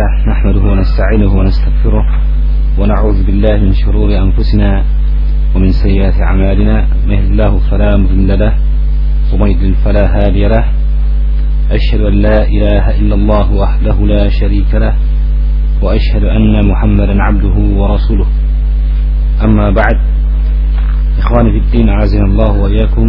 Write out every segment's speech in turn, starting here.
لله نحمده ونستعينه ونستغفره ونعوذ بالله من شرور أنفسنا ومن سيئات أعمالنا من يهده الله فلا مضل له ومن يضلل فلا هادي له أشهد أن لا إله إلا الله وحده لا شريك له وأشهد أن محمدا عبده ورسوله أما بعد إخواني في الدين أعزنا الله وإياكم.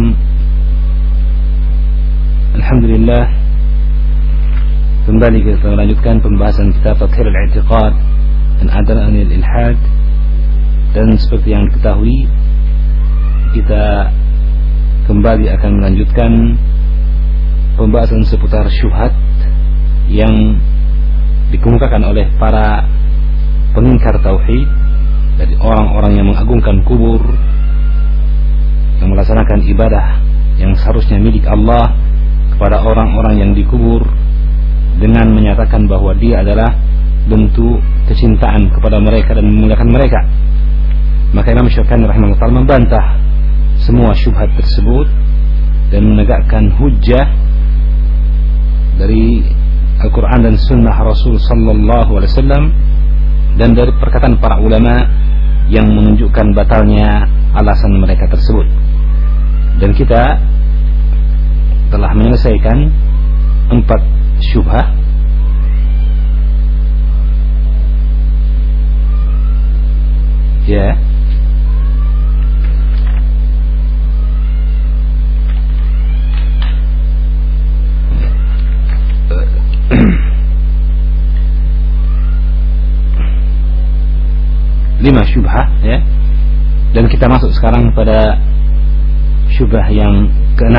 Alhamdulillah, kembali kita melanjutkan pembahasan kitab Tathhirul I'tiqad dan Adl-Anil Ilhad. Dan seperti yang diketahui, kita kembali akan melanjutkan pembahasan seputar syubhat yang dikemukakan oleh para pengingkar tauhid, dari orang-orang yang mengagungkan kubur, yang melaksanakan ibadah yang seharusnya milik Allah kepada orang-orang yang dikubur dengan menyatakan bahwa dia adalah bentuk kecintaan kepada mereka dan memuliakan mereka. Maka Imam Syafi'i rahimahullah ta'ala membantah semua syubhat tersebut dan menegakkan hujjah dari Al-Quran dan Sunnah Rasul sallallahu alaihi wasallam dan dari perkataan para ulama yang menunjukkan batalnya alasan mereka tersebut. Dan kita telah menyelesaikan 4 syubhah ya. Lima syubhah ya. Dan kita masuk sekarang pada syubhah yang ke-6.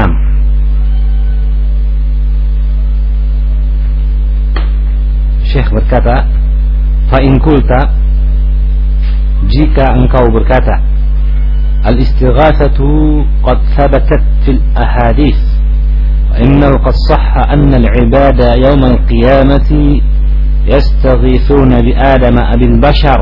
Syekh berkata, fa in qulta, jika engkau berkata, al-istighatsatu qad thabatat fil ahadits wa innahu qad sahha anna al-ibada yawm al-qiyamati yastaghithuna bi adama abil bashar.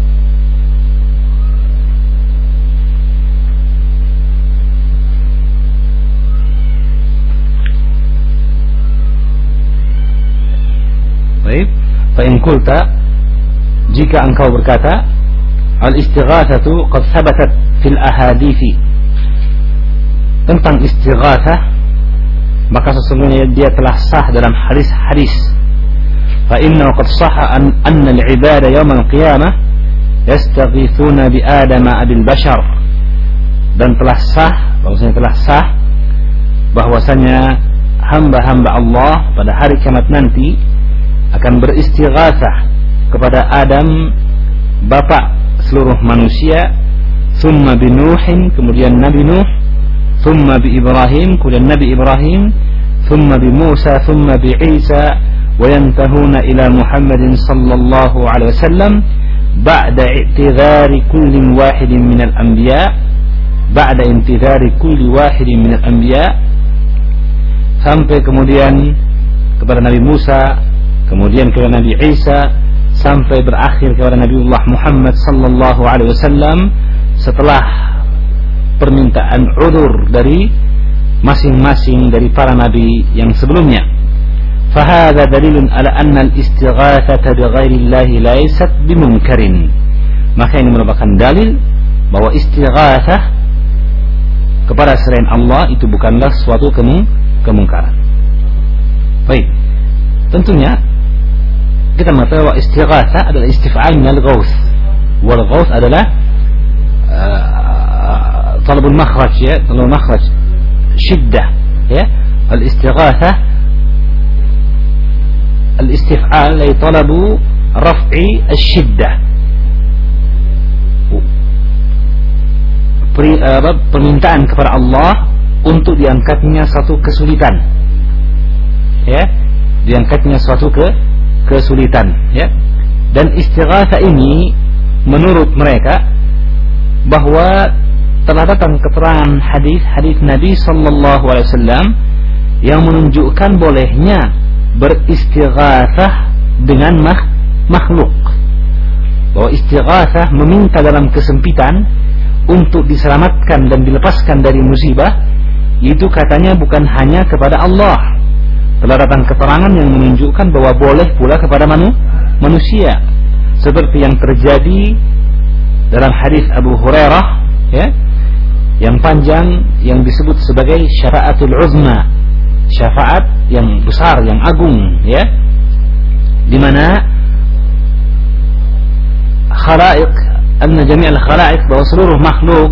Baik, fa in qulta, jika engkau berkata, al-istighatsatu qad thabatat fil ahadithi, tentang istighatsah maka sesungguhnya dia telah sah dalam hadis-hadis. Fa innahu qad sahha anna al-ibada yawm al-qiyamah yastaghithuna bi adama abil bashar, dan telah sah, bahwasanya telah sah bahwasanya hamba-hamba Allah pada hari kiamat nanti akan beristighatsah kepada Adam, bapak seluruh manusia, thumma bi Nuhin, kemudian Nabi Nuh, thumma bi Ibrahim, kemudian Nabi Ibrahim, thumma bi Musa, thumma bi Isa, wa yantahuna ila Muhammadin sallallahu alaihi wasallam ba'da i'tidhari kulli wahidin min al-anbiya, ba'da intidhari kulli wahidin min al-anbiya, sampai kemudian kepada Nabi Musa, kemudian kepada Nabi Isa, sampai berakhir kepada Nabiullah Muhammad sallallahu alaihi wasallam setelah permintaan udzur dari masing-masing dari para nabi yang sebelumnya. Fahadha dalilun ala anna al-istighatsata bighairillahi laysat bimunkarin. Maka ini merupakan dalil bahwa istighatsah kepada selain Allah itu bukanlah suatu kemungkaran. Baik, tentunya kita mengatakan bahwa istighatsah adalah istif'al min al-ghauth, wal ghauth adalah talabul makhraj ya, talabul makhraj syiddah ya. Al-istighatsah al-istif'al ay talabu raf'i asy-syiddah, permintaan kepada Allah untuk diangkatnya suatu kesulitan ya, diangkatnya suatu kesulitan ya. Dan istighatsah ini menurut mereka bahwa telah datang keterangan hadis Nabi sallallahu alaihi wasallam yang menunjukkan bolehnya beristighatsah dengan makhluk, bahwa istighatsah meminta dalam kesempitan untuk diselamatkan dan dilepaskan dari musibah, itu katanya bukan hanya kepada Allah. Telah datang keterangan yang menunjukkan bahwa boleh pula kepada manusia, seperti yang terjadi dalam hadis Abu Hurairah, ya, yang panjang, yang disebut sebagai syafa'atul uzma, syafaat yang besar, yang agung, ya, di mana khalaiq, anna jami' al-khalaiq, bahwa seluruh makhluk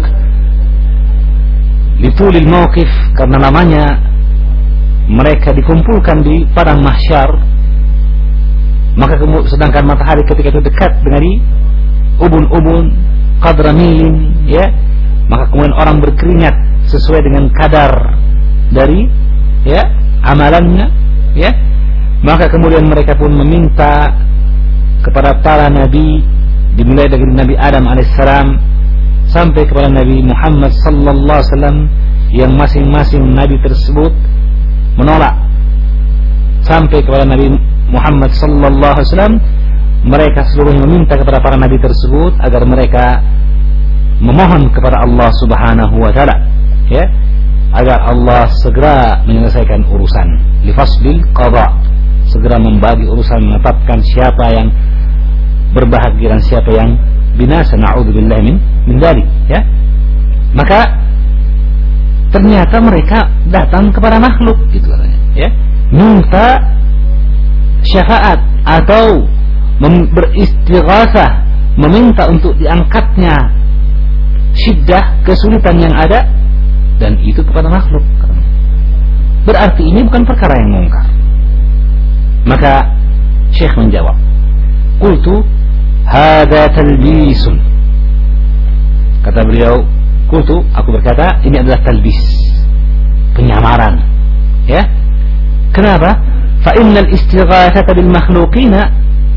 litulil mauqif, karena lamanya mereka dikumpulkan di padang mahsyar, maka sedangkan matahari ketika itu dekat dengan ubun-ubun qadra milin, ya, maka kemudian orang berkeringat sesuai dengan kadar dari, ya, amalannya, ya, maka kemudian mereka pun meminta kepada para nabi, dimulai dari Nabi Adam alaihissalam sampai kepada Nabi Muhammad sallallahu alaihi wasallam, yang masing-masing nabi tersebut menolak, sampai kepada Nabi Muhammad sallallahu alaihi wasallam mereka seluruhnya meminta kepada para nabi tersebut agar mereka memohon kepada Allah Subhanahu wa taala, ya, agar Allah segera menyelesaikan urusan, lifasbil qada, segera membagi urusan, menetapkan siapa yang berbahagia dan siapa yang binasa, na'udzubillah min dzalik, ya. Maka ternyata mereka datang kepada makhluk, gitu katanya, ya, minta syafaat atau beristighatsah, meminta untuk diangkatnya syiddah, kesulitan yang ada, dan itu kepada makhluk. Berarti ini bukan perkara yang mungkar. Maka Syekh menjawab, qultu hadza talbisun. Kata beliau, qultu, aku berkata, ini adalah talbis, penyamaran, ya. Kenapa? Fa innal istighatsata bil makhluqina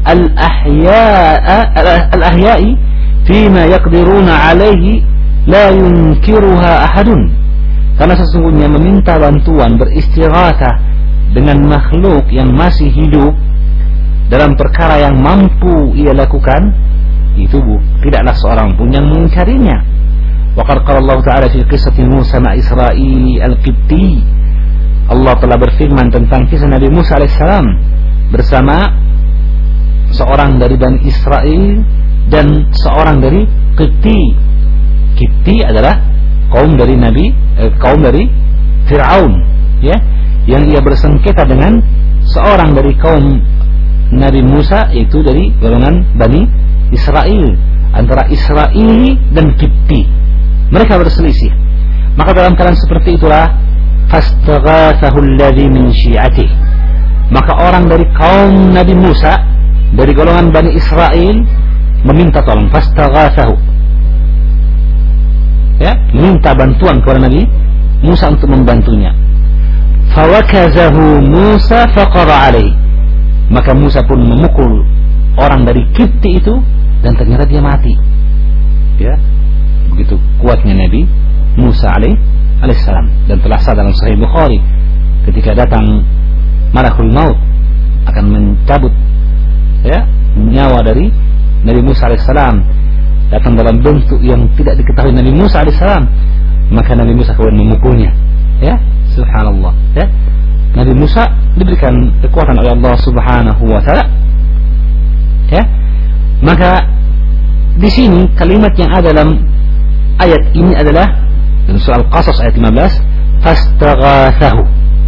al-ahya'i fima yaqdiruna alaihi la yunkiruha ahadun. Karena sesungguhnya meminta bantuan, beristighatsah dengan makhluk yang masih hidup dalam perkara yang mampu ia lakukan, itu tidaklah seorang pun yang mengingkarinya. Wa qala Allah Ta'ala fi qissati Musa ma Israil al-Qibti, Allah telah berfirman tentang kisah Nabi Musa alaihissalam bersama seorang dari Bani Israel dan seorang dari Qibti. Qibti adalah kaum dari kaum dari Fir'aun, ya, yang ia bersengketa dengan seorang dari kaum Nabi Musa, yaitu dari golongan Bani Israel, antara Israeli dan Qibti. Mereka berselisih. Maka dalam keadaan seperti itulah fastaghathahu alladhi min syi'atihi, maka orang dari kaum Nabi Musa dari golongan Bani Israel meminta tolong, fastaghathahu, ya, minta bantuan kepada Nabi Musa untuk membantunya. Fawakazahu Musa faqara alaihi, maka Musa pun memukul orang dari Qibti itu dan ternyata dia mati, ya. Begitu kuatnya Nabi Musa alaihissalam, dan telah sah dalam Sahih Bukhari ketika datang malakul maut akan mencabut, ya, nyawa dari Nabi Musa alaihissalam, datang dalam bentuk yang tidak diketahui Nabi Musa alaihissalam, maka Nabi Musa kemudian memukulnya, ya, subhanallah, ya. Nabi Musa diberikan kekuatan oleh Allah Subhanahu wa taala, ya. Maka di sini kalimat yang ada dalam ayat ini adalah dalam surah Al-Qasas ayat 15, fastaghathahu,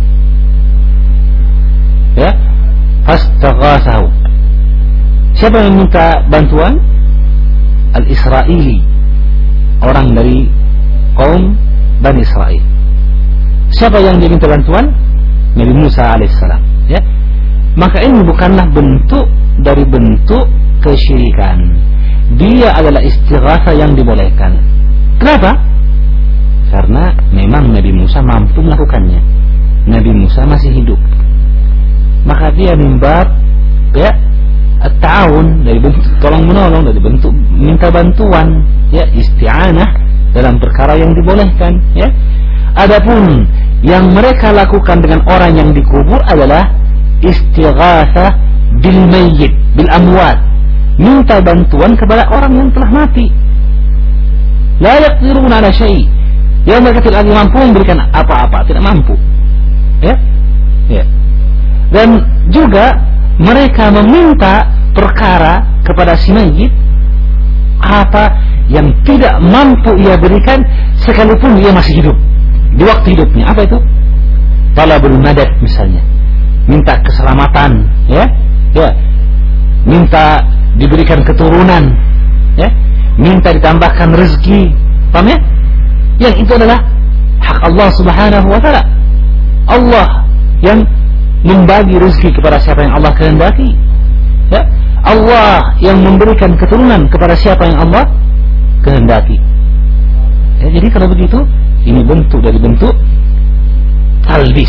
ya, fastaghathahu. Siapa yang minta bantuan? Al-Israili, orang dari kaum Bani Israel. Siapa yang diminta bantuan? Nabi Musa alaihissalam, ya. Maka ini bukanlah bentuk dari bentuk kesyirikan. Dia adalah istighatsah yang dibolehkan. Kenapa? Karena memang Nabi Musa mampu melakukannya. Nabi Musa masih hidup. Maka dia mimbab, ya, at-ta'awun, dari bentuk tolong menolong, dari bentuk minta bantuan, ya, isti'anah dalam perkara yang dibolehkan, ya. Adapun yang mereka lakukan dengan orang yang dikubur adalah istighatsah bil mayyit, bil amwat, minta bantuan kepada orang yang telah mati. La yaqdiruna ala syai', yang mereka tidak lagi mampu memberikan apa-apa, tidak mampu, ya, ya. Dan juga mereka meminta perkara si mayit apa yang tidak mampu ia berikan sekalipun ia masih hidup di waktu hidupnya. Apa itu? Talabul madad misalnya, minta keselamatan, ya, minta diberikan keturunan, ya, minta ditambahkan rezeki, paham ya? Yang itu adalah hak Allah Subhanahu wa taala. Allah yang membagi rezeki kepada siapa yang Allah kehendaki, ya. Allah yang memberikan keturunan kepada siapa yang Allah kehendaki. Ya, jadi kalau begitu, ini bentuk dari bentuk talbis.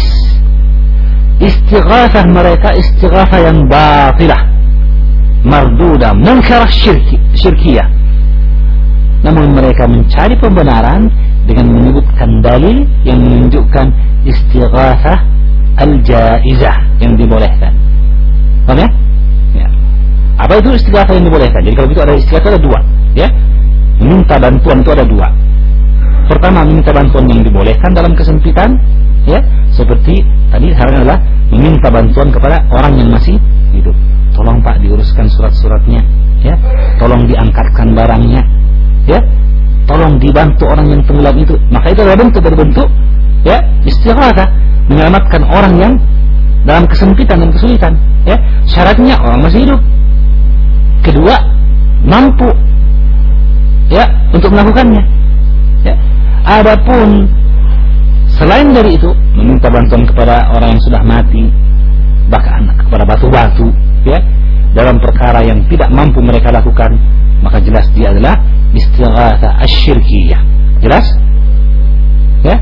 Istighatsah mereka istighatsah yang batilah, mardudah, munkarah, syirkiyah. Namun mereka mencari pembenaran dengan menyebutkan dalil yang menunjukkan istighatsah al-jaizah yang dibolehkan. Paham ya? Ya. Apa itu istighatsah yang dibolehkan? Jadi kalau itu ada istighatsah ada dua, ya. Meminta bantuan itu ada dua. Pertama, meminta bantuan yang dibolehkan dalam kesempitan, ya, seperti tadi halnya adalah meminta bantuan kepada orang yang masih hidup. Tolong Pak diuruskan surat-suratnya, ya. Tolong diangkatkan barangnya, ya. Tolong dibantu orang yang tenggelam itu. Maka itu adalah bentuk, ya, istighatsah, menyelamatkan orang yang dalam kesempitan dan kesulitan, ya. Syaratnya orang masih hidup. Kedua, mampu, ya, untuk melakukannya, ya. Adapun selain dari itu, meminta bantuan kepada orang yang sudah mati, bahkan kepada batu-batu, ya, dalam perkara yang tidak mampu mereka lakukan, maka jelas dia adalah istighatsah asyirkiyah. Jelas? Ya?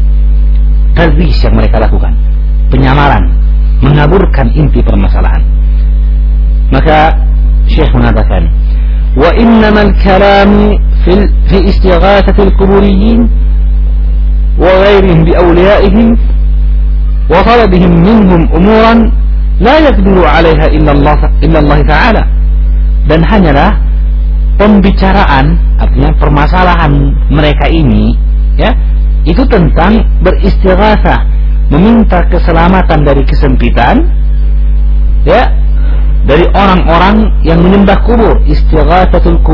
Talbis yang mereka lakukan, penyamaran, mengaburkan inti permasalahan. Maka Syekh mengatakan, wa innamal kalam fi istighatsatil quburiyyin wa ghairihim bi awliyaihim wa talabihim minhum umuran la yaqdiru 'alaiha illa Allah Ta'ala. Dan hanyalah pembicaraan, artinya permasalahan mereka ini, ya, itu tentang beristighatsah, meminta keselamatan dari kesempitan, ya, dari orang-orang yang menyembah kubur. Istighatsatul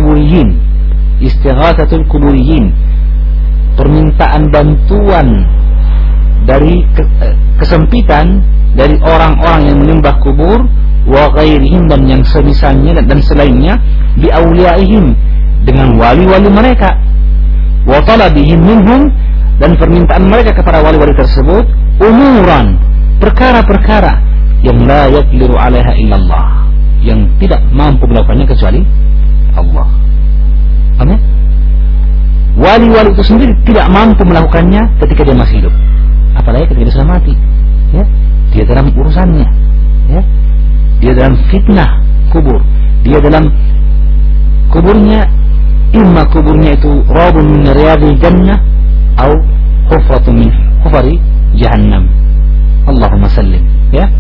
quburiyyin, permintaan bantuan dari kesempitan dari orang-orang yang menyembah kubur, wa ghairihim, dan yang semisalnya dan selainnya, bi awliyaihim, dengan wali-wali mereka, wa talabihim minhum, dan permintaan mereka kepada wali-wali tersebut, umuran, perkara-perkara yang la yaqdiru 'alaiha illallah, yang tidak mampu melakukannya kecuali Allah. Paham ya? Wali-wali itu sendiri tidak mampu melakukannya ketika dia masih hidup, apalagi ketika dia sudah mati, ya. Dia dalam urusannya, ya. Dia dalam fitnah kubur, dia dalam kuburnya, imma kuburnya itu rabun min riyadil jannah atau hufratun min hufari jahannam. Allahumma sallim, ya.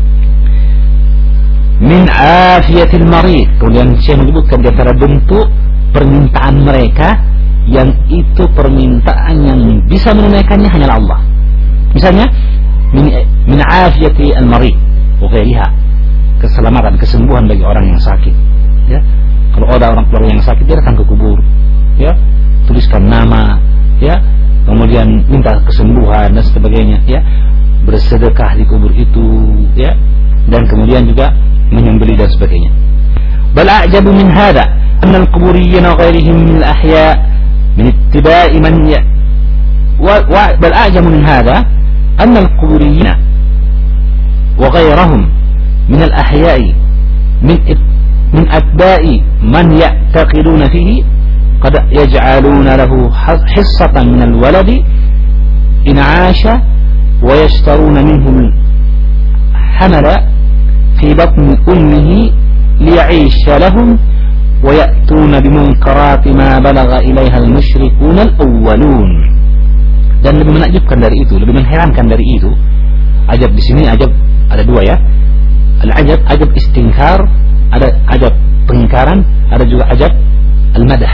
Min afiyatil marid. Kemudian saya menyebutkan di antara bentuk permintaan mereka yang itu permintaan yang bisa menunaikannya hanyalah Allah. Misalnya min afiyati al-marid wa ghairiha, keselamatan, kesembuhan bagi orang yang sakit, ya. Kalau ada orang keluarga yang sakit, dia datang ke kubur, ya, tuliskan nama, ya, kemudian minta kesembuhan dan sebagainya, ya, bersedekah di kubur itu, ya, dan kemudian juga menyembelih dan sebagainya. Bal a'jabu min hadha anna al-quburiyyin wa ghairihim min al-ahya min ittiba'i man ya bal a'jabu min hadha anna al-quburiyyin wa ghairahum min al-ahya'i min atba'i man ya'taqiduna fihi qad yaj'aluna lahu hissatan min al-waladi in 'asha wa yashtaruna minhu hamala fi batni ummihi liya'isha lahum wa ya'tuna bimunkarati ma balagha ilaiha al-musyrikuna al-awwalun. Dan lebih menakjubkan dari itu, lebih mengherankan dari itu, ajab di sini, ajab ada dua, ya. Al-ajab, ajab istinkar, ada ajab pengingkaran, ada juga ajab al-madah,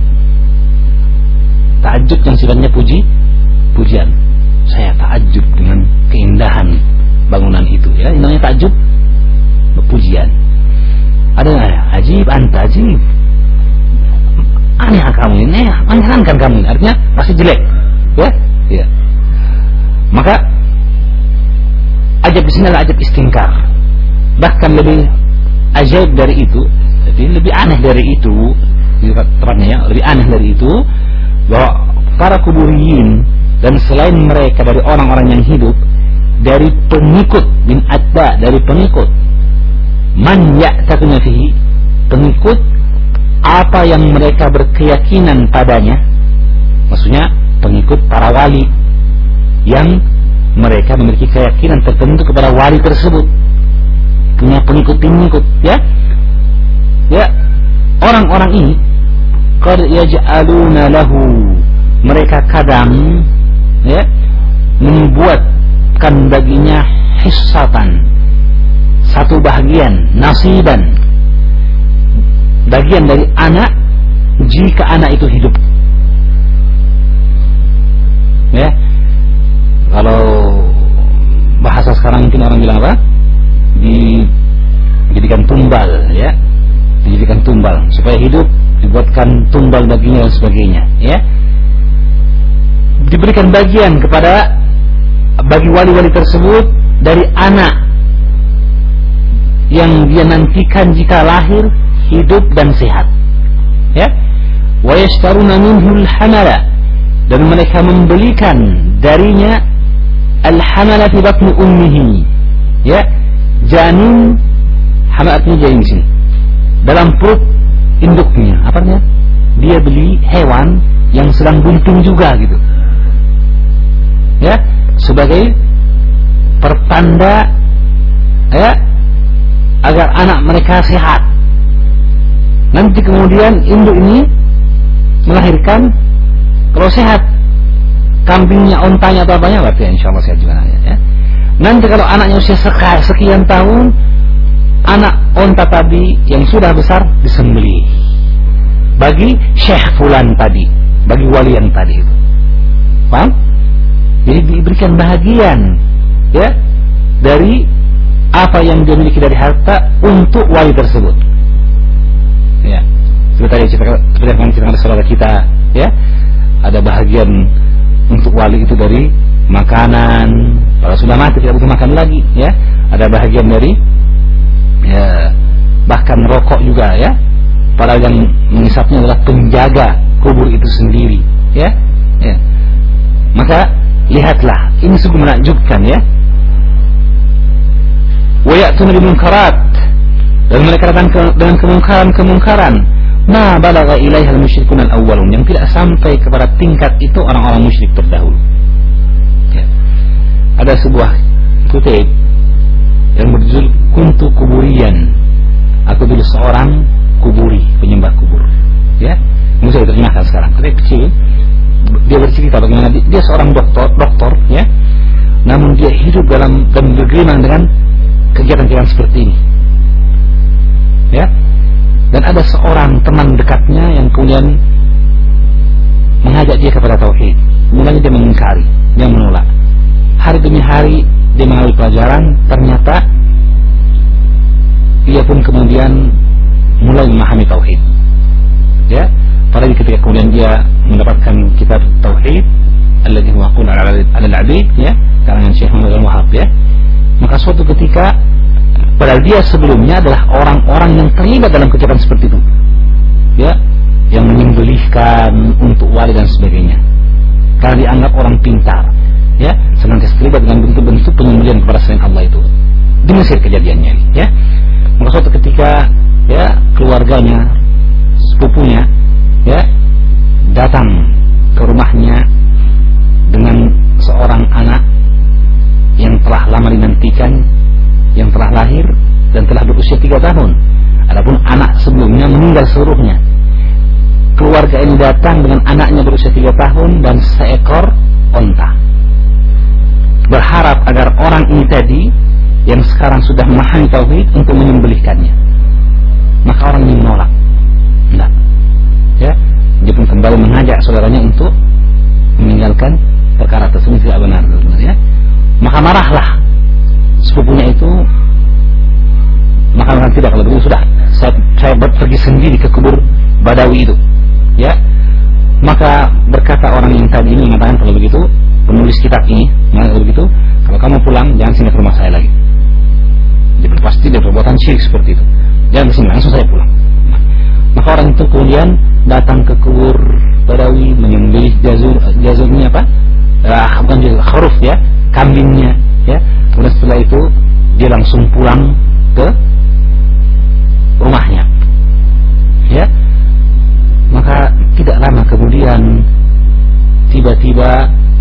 ta'ajjub yang sifatnya pujian. Saya ta'ajjub dengan keindahan bangunan itu, ya, namanya ta'ajjub, pujian. Ada ajib ajib anta, ajib. Aneh kamu ini, menyenangkan kamu ini. Artinya masih jelek, ya. Ya. Maka ajab di sini adalah ajab istingkar. Bahkan lebih ajaib dari itu, jadi lebih aneh dari itu, tepatnya ya, lebih aneh dari itu, bahwa para kuburiyin dan selain mereka dari orang-orang yang hidup, dari pengikut min atba, dari pengikut man ya'taquna fihi, pengikut apa yang mereka berkeyakinan padanya, maksudnya pengikut para wali yang mereka memiliki keyakinan tertentu kepada wali tersebut, punya pengikut-pengikut, ya. Ya, orang-orang ini qad yaj'aluna lahu, mereka kadang ya membuatkan baginya hissatan, satu bagian, nasiban, bagian dari anak jika anak itu hidup. Ya, kalau bahasa sekarang mungkin orang bilang apa? Dijadikan tumbal, ya, dijadikan tumbal supaya hidup, dibuatkan tumbal baginya dan sebagainya, ya. Diberikan bagian kepada bagi wali-wali tersebut dari anak yang dia nantikan jika lahir, hidup dan sehat, ya. Wa yashtaruna minhu al-hamala, dan mereka membelikan darinya al-hamala fi batni ummihi, ya, janin. Hamalatnya janin sini dalam perut induknya, apa namanya? Dia beli hewan yang sedang bunting juga gitu, ya, sebagai pertanda, ya, agar anak mereka sehat. Nanti kemudian induk ini melahirkan, kalau sehat, kambingnya, ontanya atau apanya, berarti insya Allah sehat juga anaknya, ya. Nanti kalau anaknya usia sekian tahun, anak onta tadi yang sudah besar disembelih bagi syekh fulan tadi, bagi wali yang tadi itu. Paham? Jadi diberikan bahagian, ya, dari apa yang dia miliki dari harta untuk wali tersebut. Ya, seperti yang ceritakan saudara kita, ya, ada bahagian untuk wali itu dari makanan, kalau sudah mati tidak butuh makan lagi, ya. Ada bahagian dari, ya, bahkan rokok juga, ya. Padahal yang mengisapnya adalah penjaga kubur itu sendiri, ya. Ya. Maka lihatlah, ini sungguh menakjubkan, ya. Wa ya'tuna bil munkarat, dan mereka datang dengan kemungkaran-kemungkaran, ma balagha ilaiha al-musyrikun al-awwalun, yang tidak sampai kepada tingkat itu orang-orang musyrik terdahulu. Ya. Ada sebuah kutip yang berjudul Kuntu Kuburian, aku dulu seorang kuburi, penyembah kubur, ya. Ini saya terjemahkan sekarang. Kutip kecil, dia bercerita bagaimana dia seorang doktor, ya. Namun dia hidup dalam dan bergelimang dengan kegiatan-kegiatan seperti ini, ya. Dan ada seorang teman dekatnya yang kemudian mengajak dia kepada tauhid. Mulanya dia mengingkari, dia menolak. Hari demi hari dia mengambil pelajaran, ternyata dia pun kemudian mulai memahami tauhid, ya. Apalagi ketika kemudian dia mendapatkan kitab tauhid alladzi huwa qul 'ala al-'abid, ya, karangan Syekh Muhammad Al-Wahhab, ya. Maka suatu ketika, padahal dia sebelumnya adalah orang-orang yang terlibat dalam kegiatan seperti itu, ya, yang menyembelihkan untuk wali dan sebagainya, karena dianggap orang pintar, ya, senantiasa terlibat dengan bentuk-bentuk penyembelihan kepada selain Allah itu. Di Mesir kejadiannya, ya. Maka suatu ketika, ya, keluarganya, sepupunya, ya, datang ke rumahnya dengan seorang anak yang telah lama dinantikan, yang telah lahir dan telah berusia 3 tahun. Adapun anak sebelumnya meninggal seluruhnya. Keluarga ini datang dengan anaknya berusia 3 tahun dan seekor onta, berharap agar orang ini tadi yang sekarang sudah memahami tauhid untuk menyembelihkannya. Maka orang ini menolak. Enggak, ya. Dia pun kembali mengajak saudaranya untuk meninggalkan perkara tersebut, tidak benar, ya. Maka marahlah sepupunya itu. Maka tidak, kalau begitu sudah saya pergi sendiri ke kubur Badawi itu, ya. Maka berkata orang yang tadi ini mengatakan, kalau begitu penulis kitab ini mengatakan begitu, kalau kamu pulang jangan sini ke rumah saya lagi. Dia pasti dia perbuatan syirik seperti itu. Jangan kesini, langsung saya pulang. Maka orang itu kemudian datang ke kubur Badawi, menyembelih jazurnya apa? Bukan jazur, khuruf ya, kambingnya, ya. Kemudian setelah itu dia langsung pulang ke rumahnya, ya. Maka tidak lama kemudian tiba-tiba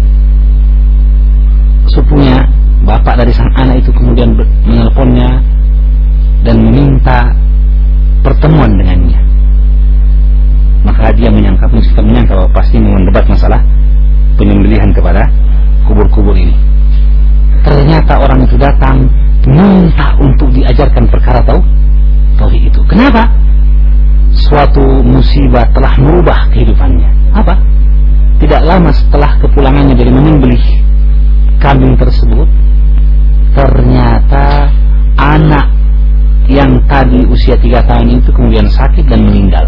sepupunya, bapak dari sang anak itu kemudian menelponnya dan meminta pertemuan dengannya. Maka dia menyangka bahwa pasti mendebat masalah penyembelihan kepada kubur-kubur ini. Ternyata orang itu datang minta untuk diajarkan perkara tauhid itu. Kenapa? Suatu musibah telah merubah kehidupannya. Apa? Tidak lama setelah kepulangannya dari menyembelih kambing tersebut, ternyata anak yang tadi usia 3 tahun itu kemudian sakit dan meninggal,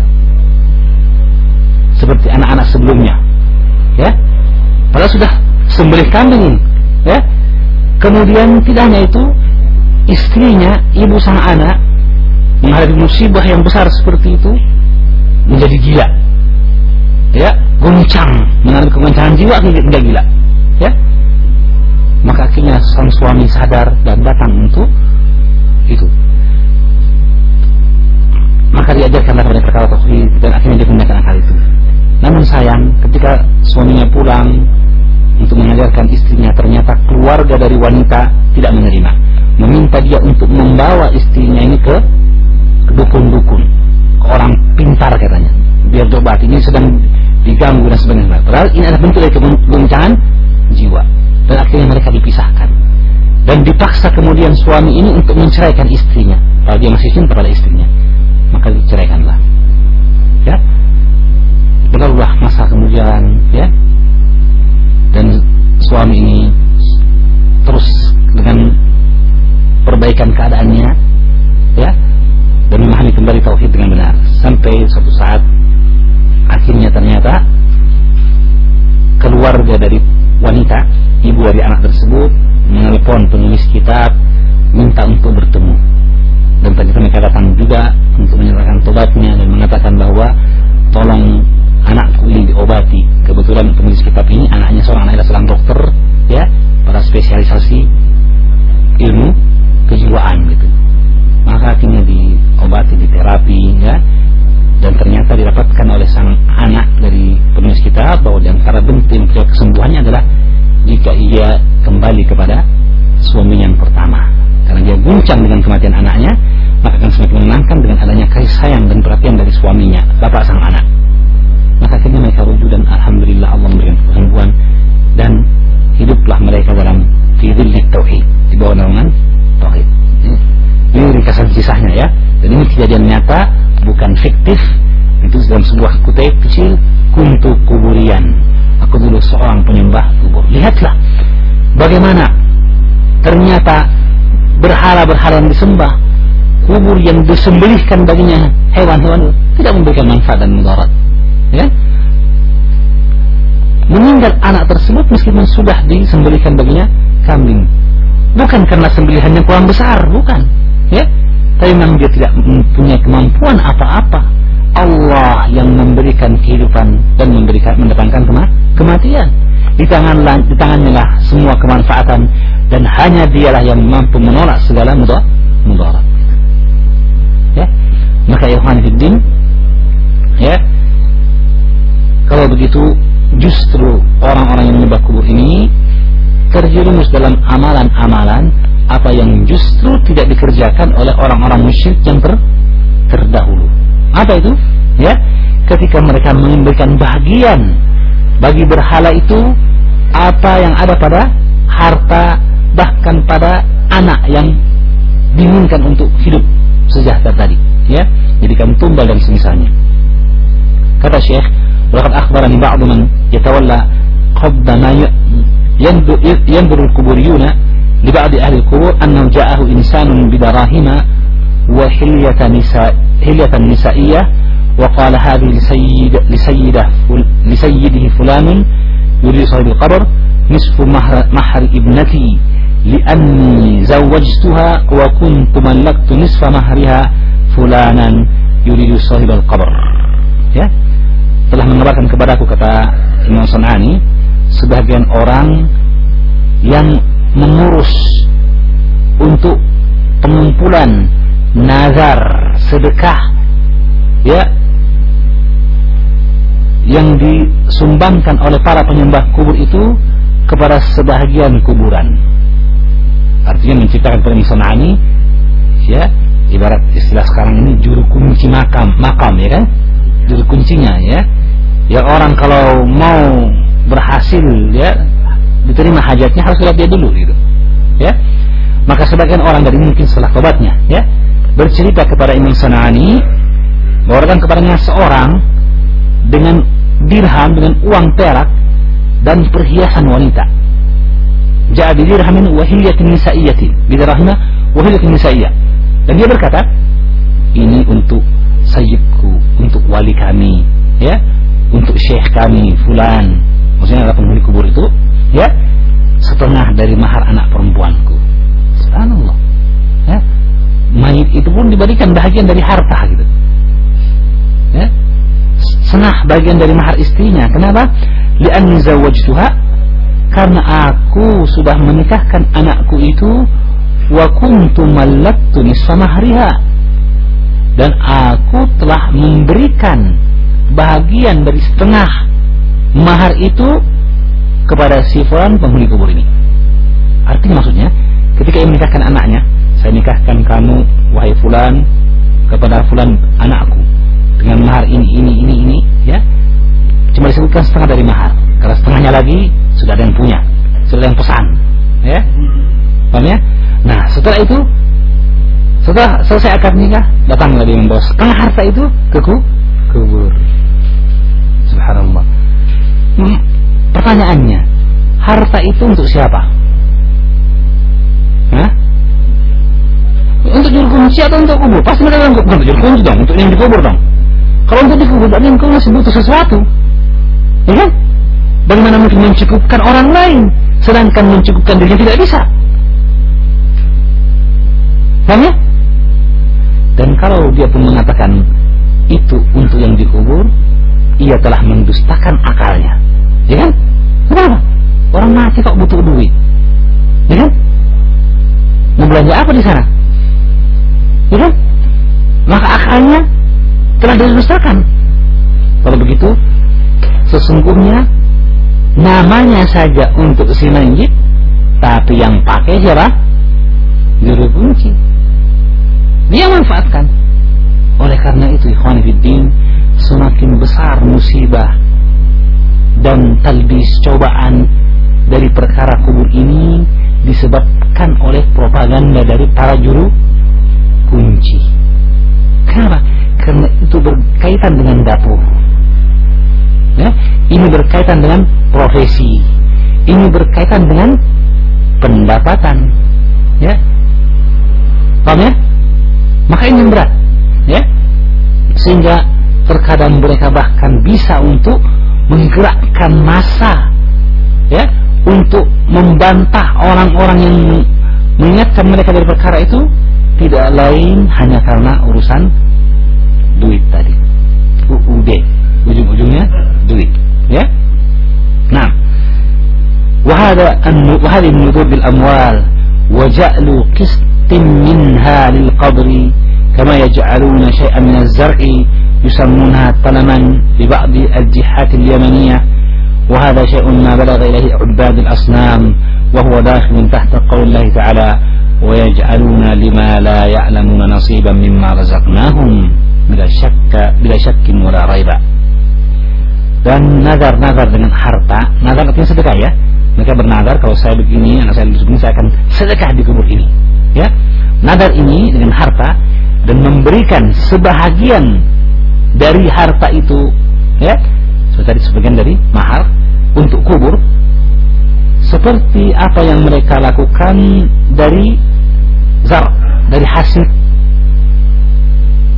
seperti anak-anak sebelumnya, ya. Padahal sudah sembelih kambing, ya. Kemudian tidak hanya itu, istrinya, ibu sang anak, menghadapi musibah yang besar seperti itu, menjadi gila, ya, goncang, mengalami kegoncangan jiwa, tidak gila, ya. Maka akhirnya sang suami sadar dan datang untuk itu. Maka diajarkanlah kepada perkara tauhid dan akhirnya dia menggunakan hal itu. Namun sayang, ketika suaminya pulang untuk mengajarkan istrinya, ternyata keluarga dari wanita tidak menerima, meminta dia untuk membawa istrinya ini ke dukun-dukun, ke orang pintar katanya, biar dobat ini sedang diganggu dan sebagainya. Padahal ini adalah bentuk dari kegoncangan jiwa. Dan akhirnya mereka dipisahkan dan dipaksa kemudian suami ini untuk menceraikan istrinya. Kalau dia masih cinta pada istrinya, maka diceraikanlah, ya. Berlalulah masa kemudian, ya, dan suami ini terus dengan perbaikan keadaannya, ya, dan memahami kembali tauhid dengan benar, sampai suatu saat akhirnya ternyata keluarga dari wanita, ibu dari anak tersebut, menelpon penulis kitab minta untuk bertemu, dan ternyata mereka datang juga untuk menyerahkan tobatnya dan mengatakan bahwa tolong anakku ini diobati. Kebetulan penulis kitab ini anaknya seorang dokter, ya, para spesialisasi ilmu kejiwaan gitu. Maka akhirnya diobati, diterapi, ya, dan ternyata didapatkan oleh sang anak dari penulis kitab bahwa di antara bentuk kesembuhannya adalah jika ia kembali kepada suami yang pertama. Karena dia guncang dengan kematian anaknya, maka akan semakin menenangkan dengan adanya kasih sayang dan perhatian dari suaminya, bapak sang anak. Maka akhirnya mereka rujuk dan alhamdulillah Allah memberikan kesembuhan dan hiduplah mereka dalam fidillit tauhid, di bawah naungan tauhid. Ini ringkasan kisahnya, ya. Dan ini kejadian nyata, bukan fiktif. Itu dalam sebuah kutip kecil, kuntu kuburian, aku dulu seorang penyembah kubur. Lihatlah bagaimana ternyata berhala-berhala yang disembah, kubur yang disembelihkan baginya hewan-hewan, tidak memberikan manfaat dan mudarat, ya. Meninggal anak tersebut meskipun sudah disembelihkan baginya kambing, bukan karena sembelihannya kurang besar, bukan, ya, tapi memang dia tidak mempunyai kemampuan apa-apa. Allah yang memberikan kehidupan dan mendatangkan kematian. Di tangannya lah semua kemanfaatan, dan hanya dialah yang mampu menolak segala mudarat. Ya, maka ikhwan fiddin, ya, kalau begitu justru orang-orang yang menyembah kubur ini terjerumus dalam amalan-amalan apa yang justru tidak dikerjakan oleh orang-orang musyrik yang terdahulu. Apa itu? Ya, ketika mereka memberikan bagian bagi berhala itu apa yang ada pada harta, bahkan pada anak yang diinginkan untuk hidup sejahtera tadi, ya, jadikan tumbal dan semisalnya. Kata Syekh, "Laqad akhbarani ba'd man yatawalla qabda ma yanzuru al-quburiyuna li ba'd ahli al-qubur annahu ja'ahu insanun bidarahima wa hilyatan nisaiyah wa qala hadhihi li sayyidihi fulanun yuridu sahibul qabr nisfu mahar ibnati li'anni zawwajtuha wa kuntu mallaktu nisfa mahriha fulanan yuridu sahibul qabr. Ya, telah mengabarkan kepadaku, kata Imam San'ani, sebagian orang yang mengurus untuk pengumpulan nazar sedekah, ya, yang disumbangkan oleh para penyembah kubur itu kepada sebahagian kuburan. Artinya menciptakan Imam San'ani, ya, ibarat istilah sekarang ini juru kunci makam, ya kan, juru kuncinya, ya. Ya, orang kalau mau berhasil, ya, diterima hajatnya harus lihat dia dulu, gitu, ya. Maka sebagian orang dari mungkin setelah tobatnya, ya, bercerita kepada Imam San'ani bahwa kepadanya seorang dengan dirham, dengan uang perak dan perhiasan wanita. Jadi dirhamin wa hilyatin nisaiyatin, bidirahna wa hilyatin nisaiyah. Dan dia berkata, ini untuk sayyidku, untuk wali kami, ya, untuk syekh kami fulan, maksudnya adalah penghuni kubur itu, ya, setengah dari mahar anak perempuanku. Subhanallah, ya. Mayit itu pun diberikan bagian dari harta, gitu, ya, setengah bagian dari mahar istrinya. Kenapa? Li'anni zawwajtuha, karena aku sudah menikahkan anakku itu, wa kuntu mallaktu nisfa mahriha, dan aku telah memberikan bagian dari setengah mahar itu kepada si fulan penghuni kubur ini. Artinya maksudnya, ketika ia menikahkan anaknya, saya nikahkan kamu wahai fulan kepada fulan anakku dengan mahar ini, ya, cuma disebutkan setengah dari mahar. Kalau setengahnya lagi sudah ada yang punya, sudah ada yang pesan, ya, paham ya? Nah, setelah itu, setelah selesai akad nikah, datanglah dia membawa setengah harta itu ke kubur. Subhanallah. Pertanyaannya, harta itu untuk siapa? Hah? Untuk juru kunci atau untuk kubur? Pasti mereka bilang bukan untuk juru kunci dong, untuk yang dikubur dong. Kalau untuk dikubur, berarti engkau masih butuh sesuatu, ya kan? Bagaimana mungkin mencukupkan orang lain, sedangkan mencukupkan dirinya tidak bisa? Paham ya? Dan kalau dia pun mengatakan itu untuk yang dikubur, ia telah mendustakan akalnya, ya kan? Kenapa? Orang mati kok butuh duit, ya kan? Mau belanja apa di sana, ya kan? Maka akalnya telah didustakan. Kalau begitu, sesungguhnya namanya saja untuk si mayit, tapi yang pakai siapa? Juru kunci. Dia manfaatkan. Oleh karena itu, ikhwan fiddin, semakin besar musibah dan talbis cobaan dari perkara kubur ini disebabkan oleh propaganda dari para juru kunci. Kenapa? Karena itu berkaitan dengan dapur, ya, ini berkaitan dengan profesi, ini berkaitan dengan pendapatan, ya, paham ya? Maka ini yang berat, ya, sehingga terkadang mereka bahkan bisa untuk menggerakkan massa, ya, untuk membantah orang-orang yang mengingatkan mereka dari perkara itu, tidak lain hanya karena urusan duit tadi, UUD, ujung-ujungnya duit, ya. Nah, wahada an-nudur bil amwal wa ja'lu qistin minha lil qabri kama yaj'aluna shay'an min az-zar'i yusammunha tanaman bi ba'd al-jihat al-yamaniyah wa hadha shay'un ma balagha ilayhi 'ubbad al-asnam wa huwa dakhilun tahta qawl Allah ta'ala wa yaj'aluna lima la ya'lamuna nasiban mimma razaqnahum bila syakkin wala raiba. Dan nazar-nazar dengan harta, nazar artinya sedekah, ya. Mereka bernazar, kalau saya begini, anak saya begini, saya akan sedekah di kubur ini, ya. Nazar ini dengan harta dan memberikan sebahagian dari harta itu, ya, seperti sebagian dari mahar untuk kubur, seperti apa yang mereka lakukan dari zar, dari hasil,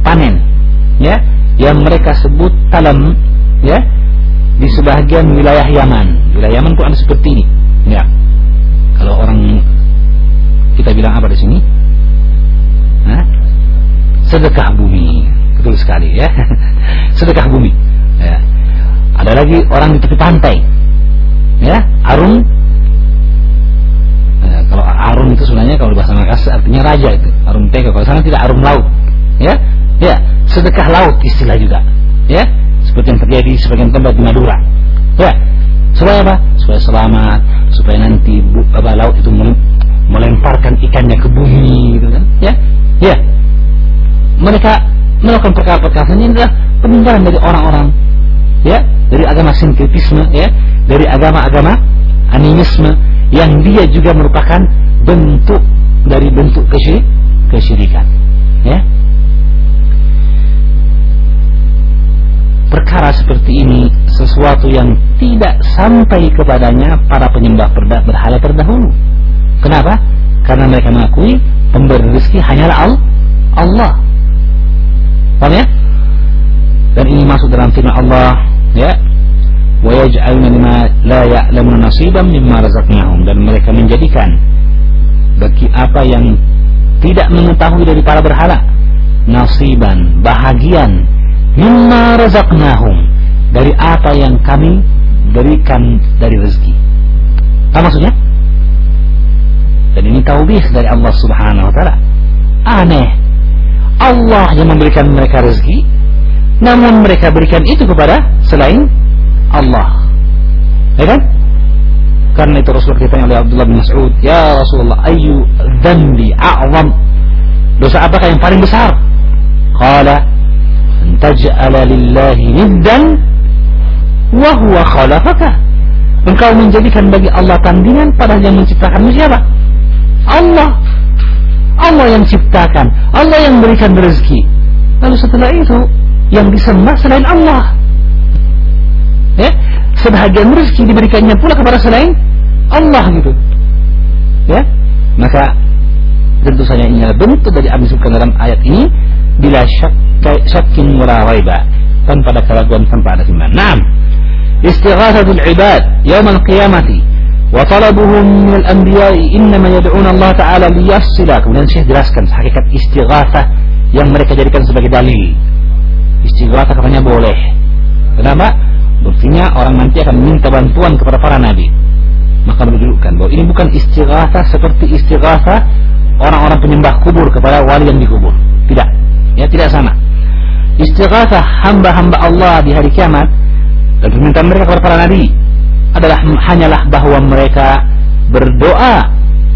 panen, ya, yang mereka sebut talam, ya, di sebagian wilayah Yaman. Wilayah Yaman pun ada seperti ini, ya. Kalau orang kita bilang apa di sini? Sedekah bumi, betul sekali, ya. Sedekah bumi. Ya. Ada lagi orang di tepi pantai, ya, arung. Kalau arum itu sebenarnya kalau bahasa Makassar artinya raja itu. Arum teka, kalau sana tidak, arum laut. Ya. Ya, sedekah laut istilah juga. Ya, seperti yang terjadi di sebagian tempat di Madura. Ya. Supaya apa? Supaya selamat, supaya nanti laut itu melemparkan ikannya ke bumi gitu kan. Ya. Ya. Mereka melakukan perkara-perkara ini adalah peninggalan dari orang-orang, ya, dari agama sinkretisme, ya, dari agama-agama animisme, yang dia juga merupakan bentuk dari bentuk kesyirikan, ya. Perkara seperti ini sesuatu yang tidak sampai kepadanya para penyembah berhala terdahulu. Kenapa? Karena mereka mengakui pemberi rezeki hanyalah Allah. Paham ya? Dan ini masuk dalam firman Allah, ya, wa yaj'aluna lima la ya'lamuna nasiban mimma razaqnahum, dan mereka menjadikan bagi apa yang tidak mengetahui dari para berhala nasiban, bahagian, mimma razaqnahum, dari apa yang kami berikan dari rezeki. Apa maksudnya? Dan ini taubih dari Allah Subhanahu wa taala. Aneh, Allah yang memberikan mereka rezeki, namun mereka berikan itu kepada selain Allah, ya kan? Karena itu Rasulullah ditanya oleh Abdullah bin Mas'ud, ya Rasulullah, ayu dzambi a'zam, dosa apakah yang paling besar? Qala antaj'ala lillahi niddan wa huwa khalaqaka, engkau menjadikan bagi Allah tandingan padahal yang menciptakanmu siapa? Allah. Allah yang ciptakan, Allah yang berikan rezeki. Lalu setelah itu yang disembah selain Allah, ya, sebahagian rezeki diberikannya pula kepada selain Allah gitu, ya. Maka tentu saja ini adalah bentuk dari apa disebutkan dalam ayat ini, bila syakkin wala raiba, tanpa ada keraguan, tanpa ada timbangan. Naam, istighathatul ibad yaumil qiyamati wa talabuhum minal anbiya'i innama yad'una Allah ta'ala liyassila. Kemudian Syekh jelaskan hakikat istighatsah yang mereka jadikan sebagai dalil. Istighatsah katanya boleh. Kenapa? Buktinya orang nanti akan minta bantuan kepada para nabi. Maka menunjukkan bahwa ini bukan istighatsah seperti istighatsah orang-orang penyembah kubur kepada wali yang dikubur. Tidak. Ya, tidak sama. Istighatsah hamba-hamba Allah di hari kiamat dan permintaan mereka kepada para nabi adalah hanyalah bahwa mereka berdoa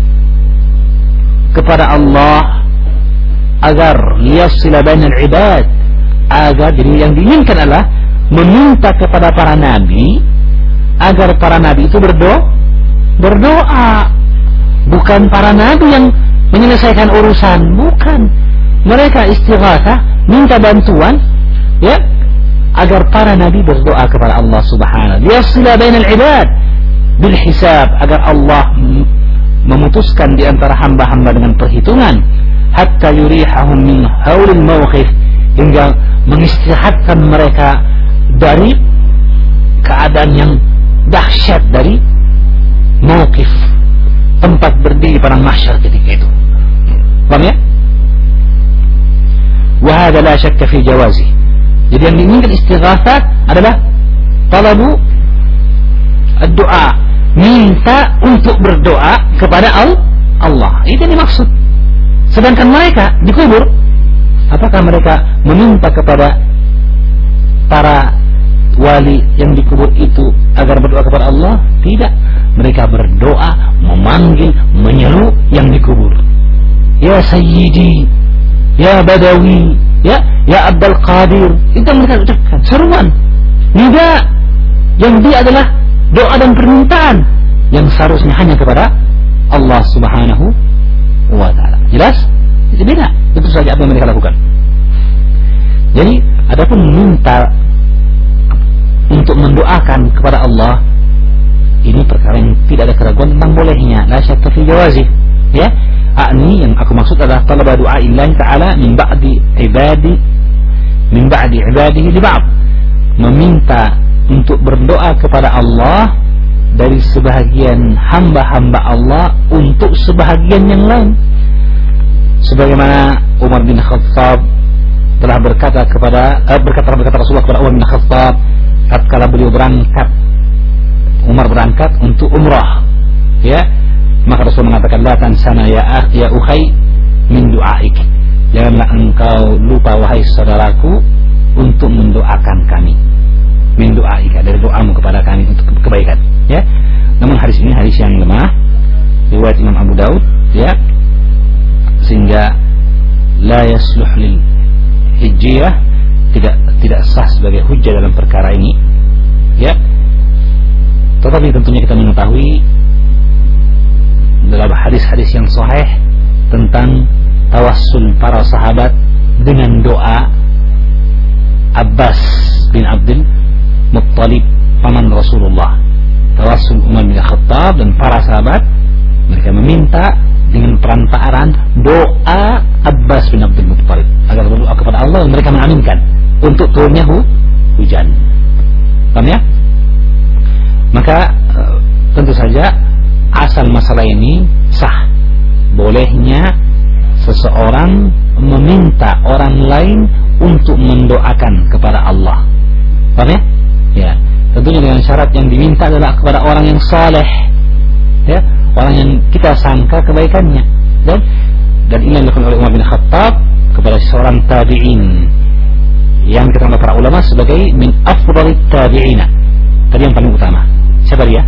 kepada Allah agar liyassila bainal ibad, agar, jadi yang diinginkan adalah meminta kepada para nabi agar para nabi itu berdoa, bukan para nabi yang menyelesaikan urusan, bukan. Mereka istighatsah, minta bantuan, ya, agar para nabi berdoa kepada Allah Subhanahu liyassila bainal ibad bil hisab, agar Allah memutuskan di antara hamba-hamba dengan perhitungan, hatta yurihahum min haulil mawqif, hingga mengistirahatkan mereka dari keadaan yang dahsyat dari mawqif, tempat berdiri pada mahsyar ketika itu. Paham ya? Wa hadha la syakka fi jawazi. Jadi yang diinginkan istighatsah adalah talabu doa, minta untuk berdoa kepada Allah. Itu yang dimaksud. Sedangkan mereka dikubur, apakah mereka meminta kepada para wali yang dikubur itu agar berdoa kepada Allah? Tidak. Mereka berdoa, memanggil, menyeru yang dikubur. Ya Sayyidi, ya Badawi, ya Abdul Qadir. Itu yang mereka ucapkan, seruan, nida, yang dia adalah doa dan permintaan yang seharusnya hanya kepada Allah Subhanahu wa ta'ala. Jelas? Itu beda. Itu saja apa yang mereka lakukan. Jadi adapun minta untuk mendoakan kepada Allah, ini perkara yang tidak ada keraguan tentang bolehnya, la syakka fi jawazi, ya. Ini yang aku maksud adalah talaba du'a illahi ta'ala min ba'di ibadi min ba'di ibadihi li ba'd, meminta untuk berdoa kepada Allah dari sebahagian hamba-hamba Allah untuk sebahagian yang lain. Sebagaimana Umar bin Khattab telah berkata Rasulullah kepada Umar bin Khattab tatkala beliau berangkat, Umar berangkat untuk umrah, ya, maka Rasul mengatakan, la tansana ya ukhay min du'aik, janganlah engkau lupa wahai saudaraku untuk mendoakan kami, min du'aika, dari doamu kepada kami untuk kebaikan, ya. Namun hadis ini hadis yang lemah, riwayat Imam Abu Daud, ya, sehingga la yasluh lil hijjiyah, tidak sah sebagai hujjah dalam perkara ini, ya. Tetapi tentunya kita mengetahui dalam hadis-hadis yang sahih tentang tawassul para sahabat dengan doa Abbas bin Abdul Muttalib paman Rasulullah, tawassul Umar bin Khattab dan para sahabat, mereka meminta dengan perantaraan doa Abbas bin Abdul Muttalib agar berdoa kepada Allah dan mereka mengaminkan untuk turunnya hujan. Paham ya? Maka tentu saja asal masalah ini sah, bolehnya seseorang meminta orang lain untuk mendoakan kepada Allah. Paham ya? Ya, tentunya dengan syarat yang diminta adalah kepada orang yang saleh, ya, orang yang kita sangka kebaikannya. Dan ini yang dilakukan oleh Umar bin Khattab kepada seorang tabi'in yang dikatakan para ulama sebagai min afdalit tabi'ina, tadi yang paling utama. Siapa dia?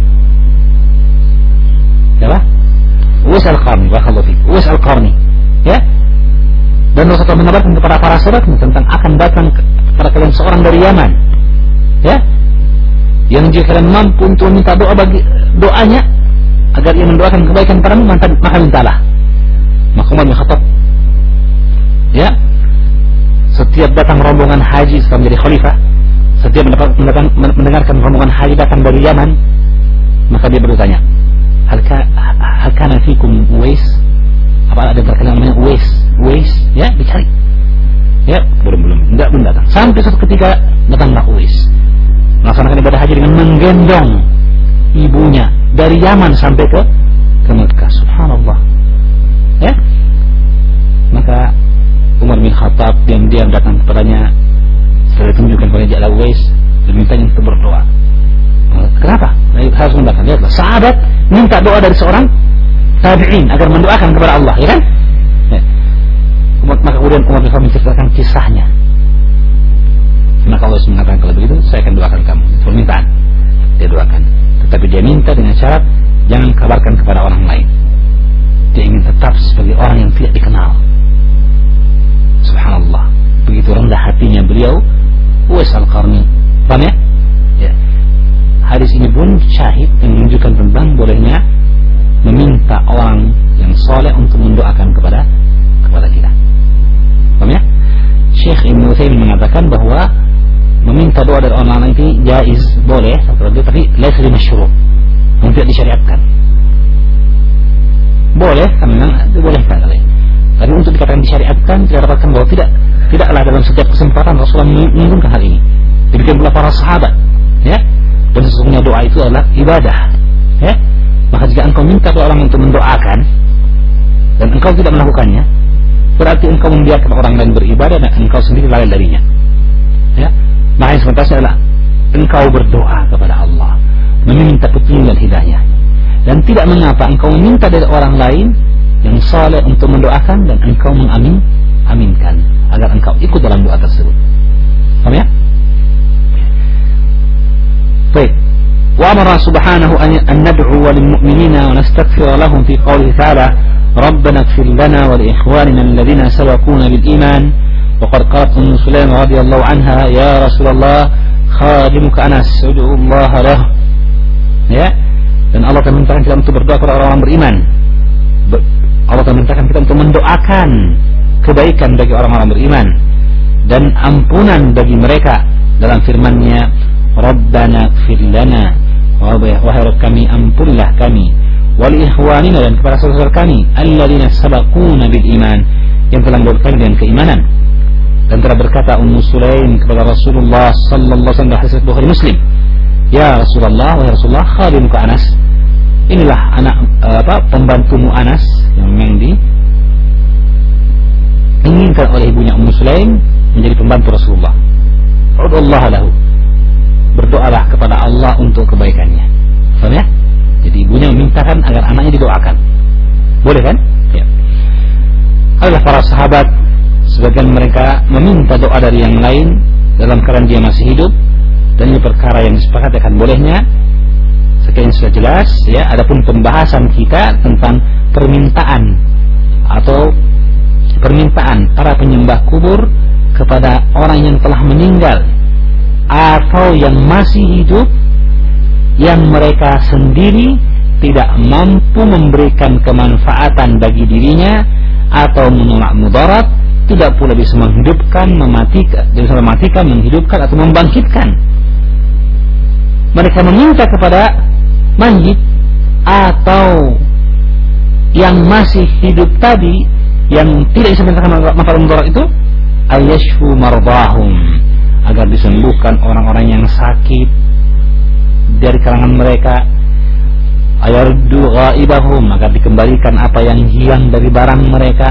Siapa? Uwais al-Qarni, barakallahu fiik. Uwais al-Qarni, ya. Dan Rasulullah mengabarkan kepada para sahabatnya tentang akan datang kepada kalian seorang dari Yaman, ya, yang jika kalian mampu untuk minta doa bagi doanya agar ia mendoakan kebaikan padamu, maka mintalah. Maka Umar bin Khattab, ya, setiap datang rombongan haji setelah menjadi khalifah, setiap mendengarkan rombongan haji datang dari Yaman, maka dia bertanya, hal kana fikum Uwais? Apa ada terkenal namanya Uwais? Ya, dicari. Ya, belum datang. Sampai suatu ketika datanglah Uwais, melaksanakan ibadah haji dengan menggendong ibunya dari Yaman sampai ke Mekah. Subhanallah. Ya. Maka Umar bin Khattab diam-diam datang kepadanya, setelah ditunjukkan kepada Ja'la Uwais dan mintanya untuk berdoa. Kenapa? Harus mendoakan. Lihatlah, sahabat minta doa dari seorang tabi'in agar mendoakan kepada Allah, ya kan? Ya. Maka kemudian Umar bin Khattab menceritakan kisahnya. Maka Allah mengatakan, kalau begitu saya akan doakan kamu. Permintaan dia doakan, tetapi dia minta dengan syarat jangan kabarkan kepada orang lain. Dia ingin tetap sebagai orang yang tidak dikenal. Subhanallah, begitu rendah hatinya beliau Uwais al-Qarni. Paham ya? Ya. Hadis ini pun syahid yang menunjukkan tentang bolehnya meminta orang yang soleh untuk mendoakan kepada kita. Paham ya? Syekh Ibnu Utsaimin mengatakan bahwa meminta doa dari orang lain itu jaiz, boleh, tapi laisa bimasyru', tidak disyariatkan. Boleh, kan memang dibolehkan kali. Tapi untuk dikatakan disyariatkan, tidak dapatkan bahwa tidaklah dalam setiap kesempatan Rasulullah menginginkan hal ini. Demikian pula para sahabat, ya. Dan sesungguhnya doa itu adalah ibadah, ya. Maka jika engkau minta kepada orang untuk mendoakan dan engkau tidak melakukannya, berarti engkau membiarkan orang lain beribadah dan engkau sendiri lalai darinya, ya. Maka yang sebenarnya adalah engkau berdoa kepada Allah, meminta petunjuk dan hidayah, dan tidak mengapa engkau meminta dari orang lain yang saleh untuk mendoakan dan engkau mengaminkan agar engkau ikut dalam doa tersebut. Paham ya? Baik. Wa amara subhanahu an nad'u lil mu'minina wa nastaghfir lahum fi qoulihi ta'ala rabbana ighfir lana wa li ikhwanina alladhina sabaquna bil iman wa qad qalat ummu Sulaim radhiyallahu anha ya Rasulullah khadimuka Anas ud'u Allah lahu. Ya. Dan Allah akan memintakan kita untuk berdoa kepada orang-orang beriman. Allah akan memintakan kita untuk mendoakan kebaikan bagi orang-orang beriman dan ampunan bagi mereka dalam firman-Nya Rabbana ighfir lana, wahai Rabb kami ampunilah kami, wal ikhwanina dan kepada saudara kami alladzina sabaquna bil iman yang telah mendahului kami dengan keimanan. Dan telah berkata Ummu Sulaim kepada Rasulullah sallallahu alaihi wasallam hadis Bukhari Muslim, "Ya Rasulullah, wahai Rasulullah, khadimuka Anas." Inilah anak pembantumu Anas yang memang diinginkan oleh ibunya Ummu Sulaim menjadi pembantu Rasulullah. Ud'ullah lahu. Berdoalah kepada Allah untuk kebaikannya. Paham ya? Jadi ibunya memintakan agar anaknya didoakan. Boleh kan? Ya. Adalah para sahabat, sebagian mereka meminta doa dari yang lain dalam keadaan dia masih hidup, dan ini perkara yang disepakati akan bolehnya. Sekian sudah jelas ya. Adapun pembahasan kita tentang permintaan atau permintaan para penyembah kubur kepada orang yang telah meninggal atau yang masih hidup, yang mereka sendiri tidak mampu memberikan kemanfaatan bagi dirinya atau menolak mudarat, tidak pula bisa menghidupkan, mematikan, menghidupkan atau membangkitkan. Mereka meminta kepada mayit atau yang masih hidup tadi, yang tidak bisa mendapatkan manfaat mudarat itu, ayyashfu mardahum, agar disembuhkan orang-orang yang sakit dari kalangan mereka, ayardu ghaibahum, agar dikembalikan apa yang hilang dari barang mereka,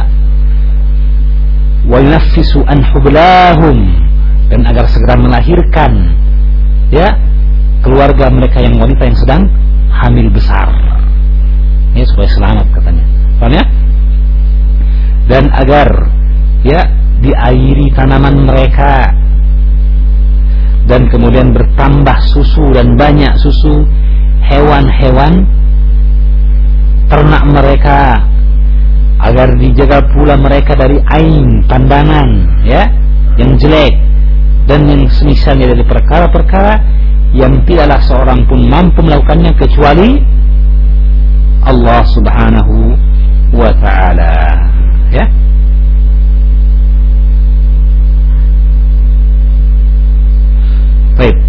wa yunaffisu an hublahum, dan agar segera melahirkan ya keluarga mereka yang wanita yang sedang hamil besar, ini supaya selamat katanya. Paham ya? Dan agar ya diairi tanaman mereka, dan kemudian bertambah susu dan banyak susu hewan-hewan ternak mereka, agar dijaga pula mereka dari ain, pandangan ya yang jelek dan yang semisalnya dari perkara-perkara yang tidaklah seorang pun mampu melakukannya kecuali Allah Subhanahu wa ta'ala ya. Baik.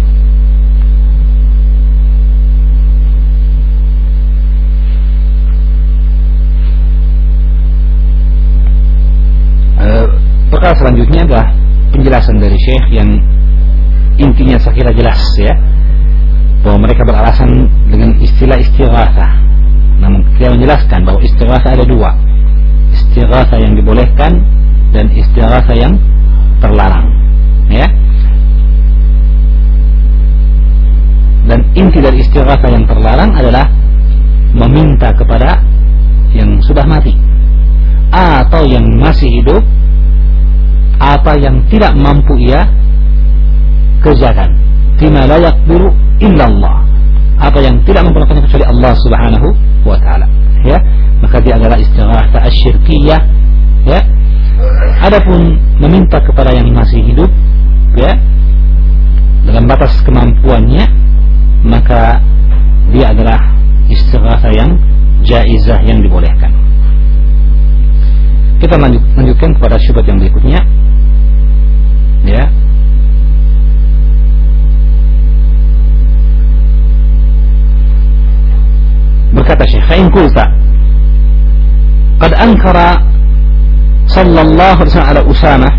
Perkara selanjutnya adalah penjelasan dari Syekh yang intinya saya kira jelas ya, bahwa mereka beralasan dengan istilah istighatsah. Namun dia menjelaskan bahwa istighatsah ada dua, istighatsah yang dibolehkan dan istighatsah yang terlarang ya. Dan inti dari istighatsah yang terlarang adalah meminta kepada yang sudah mati atau yang masih hidup, apa yang tidak mampu ia kerjakan, fima la yaqdiru illa Allah, apa yang tidak mampu melakukannya kecuali Allah Subhanahu wa ta'ala ya. Maka dia adalah istighatsah asyirkiyah ya. Adapun meminta kepada yang masih hidup ya dalam batas kemampuannya, maka dia adalah istighatsah yang jaizah, yang dibolehkan. Kita lanjutkan kepada syubhat yang berikutnya ya. Berkata Syekh, "Fa in qulta qad ankara sallallahu alaihi wasallam ala Usamah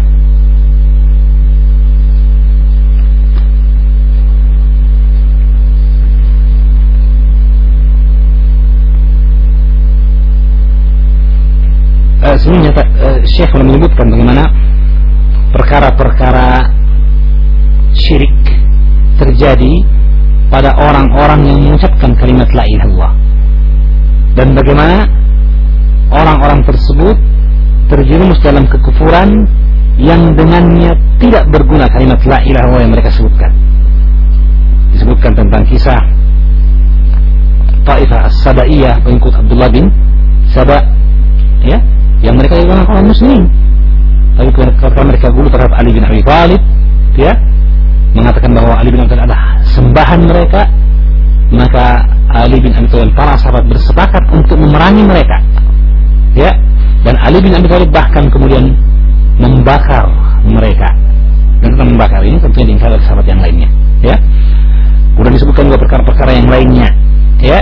sebenarnya Syekh menyebutkan bagaimana perkara-perkara syirik terjadi pada orang-orang yang mengucapkan kalimat la ilaha illallah, dan bagaimana orang-orang tersebut terjerumus dalam kekufuran yang dengannya tidak berguna kalimat la ilaha illallah yang mereka sebutkan. Disebutkan tentang kisah Taifah As-Sabaiyah, pengikut Abdullah bin Saba ya, yang mereka adalah orang muslim, tapi karena mereka gulu terhadap Ali bin Abi Thalib ya, mengatakan bahwa Ali bin Abi Thalib adalah sembahan mereka, maka Ali bin Abi Thalib, para sahabat bersepakat untuk memerangi mereka ya, dan Ali bin Abi Thalib bahkan kemudian membakar mereka. Dan tentang membakar ini tentunya diingkar oleh sahabat yang lainnya ya. Kemudian disebutkan juga perkara-perkara yang lainnya ya.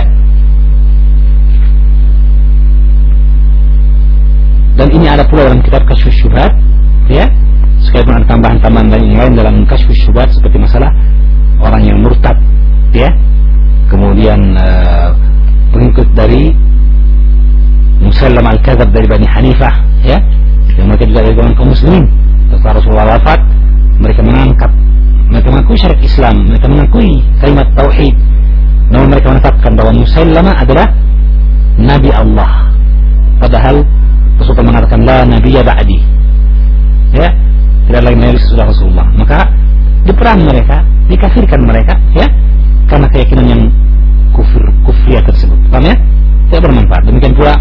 Dan ini ada pula dalam kitab Kasyfus Syubhat ya, sekalipun ada tambahan-tambahan yang lain dalam kasyfus syubhat seperti masalah orang yang murtad, ya, kemudian pengikut dari Musallam al-Kadzab dari Bani Hanifah, ya, yang mereka juga dari kaum muslimin. Setelah Rasulullah wafat, mereka mengakui syariat Islam, mereka mengakui kalimat tauhid, namun mereka menetapkan bahwa Musallama adalah Nabi Allah, padahal Rasulullah mengatakan la nabiyya ba'di, ya, tidak lagi nabi sesudah Rasulullah. Maka diperangi mereka, dikafirkan mereka, ya, karena keyakinan yang kufriyah tersebut. Paham ya? Tidak bermanfaat. Demikian pula